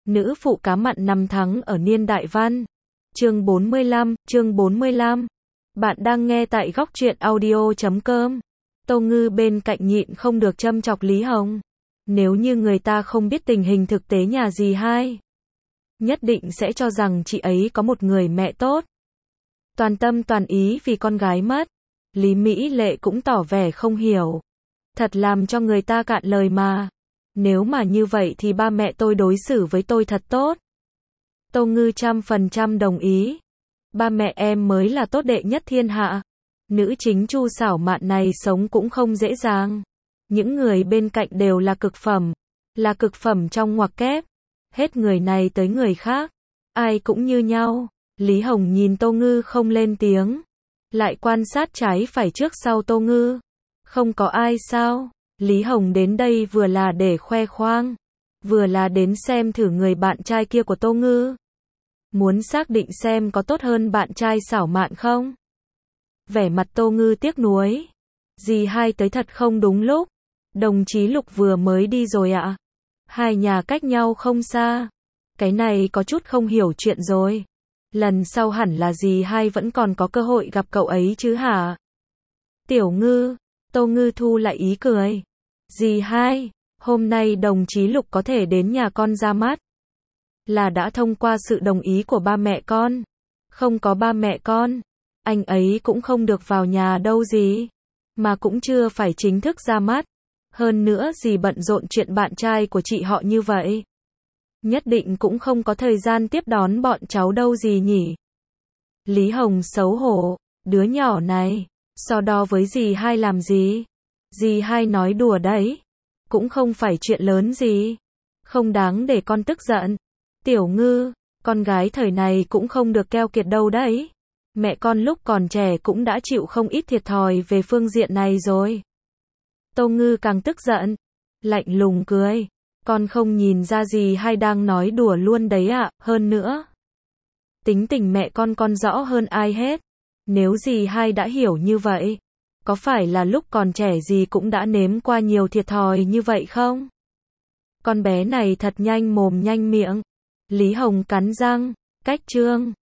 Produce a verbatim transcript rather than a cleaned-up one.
Nữ phụ cá mặn năm tháng ở niên đại văn. Chương bốn mươi lăm, chương bốn mươi lăm. Bạn đang nghe tại góc truyện audio chấm com. Tô Ngư bên cạnh nhịn không được châm chọc Lý Hồng. Nếu như người ta không biết tình hình thực tế nhà dì hai, nhất định sẽ cho rằng chị ấy có một người mẹ tốt, toàn tâm toàn ý vì con gái mất. Lý Mỹ Lệ cũng tỏ vẻ không hiểu. Thật làm cho người ta cạn lời mà. Nếu mà như vậy thì ba mẹ tôi đối xử với tôi thật tốt. Tô Ngư trăm phần trăm đồng ý. Ba mẹ em mới là tốt đệ nhất thiên hạ. Nữ chính Chu Xảo Mạn này sống cũng không dễ dàng. Những người bên cạnh đều là cực phẩm. Là cực phẩm trong ngoặc kép. Hết người này tới người khác. Ai cũng như nhau. Lý Hồng nhìn Tô Ngư không lên tiếng. Lại quan sát trái phải trước sau Tô Ngư. Không có ai sao? Lý Hồng đến đây vừa là để khoe khoang, vừa là đến xem thử người bạn trai kia của Tô Ngư. Muốn xác định xem có tốt hơn bạn trai Xảo Mạn không? Vẻ mặt Tô Ngư tiếc nuối. Dì hai tới thật không đúng lúc. Đồng chí Lục vừa mới đi rồi ạ. Hai nhà cách nhau không xa. Cái này có chút không hiểu chuyện rồi. Lần sau hẳn là dì hai vẫn còn có cơ hội gặp cậu ấy chứ hả? Tiểu Ngư. Tô Ngư thu lại ý cười. Dì hai, hôm nay đồng chí Lục có thể đến nhà con ra mắt, là đã thông qua sự đồng ý của ba mẹ con. Không có ba mẹ con, anh ấy cũng không được vào nhà đâu dì. Mà cũng chưa phải chính thức ra mắt. Hơn nữa dì bận rộn chuyện bạn trai của chị họ như vậy. Nhất định cũng không có thời gian tiếp đón bọn cháu đâu dì nhỉ. Lý Hồng xấu hổ, đứa nhỏ này, so đo với dì hai làm gì? Dì hai nói đùa đấy. Cũng không phải chuyện lớn gì. Không đáng để con tức giận. Tiểu Ngư, con gái thời này cũng không được keo kiệt đâu đấy. Mẹ con lúc còn trẻ cũng đã chịu không ít thiệt thòi về phương diện này rồi. Tô Ngư càng tức giận. Lạnh lùng cười. Con không nhìn ra dì hai đang nói đùa luôn đấy ạ. Hơn nữa, tính tình mẹ con con rõ hơn ai hết. Nếu dì hai đã hiểu như vậy, có phải là lúc còn trẻ dì cũng đã nếm qua nhiều thiệt thòi như vậy không? Con bé này thật nhanh mồm nhanh miệng. Lý Hồng cắn răng, cách trương.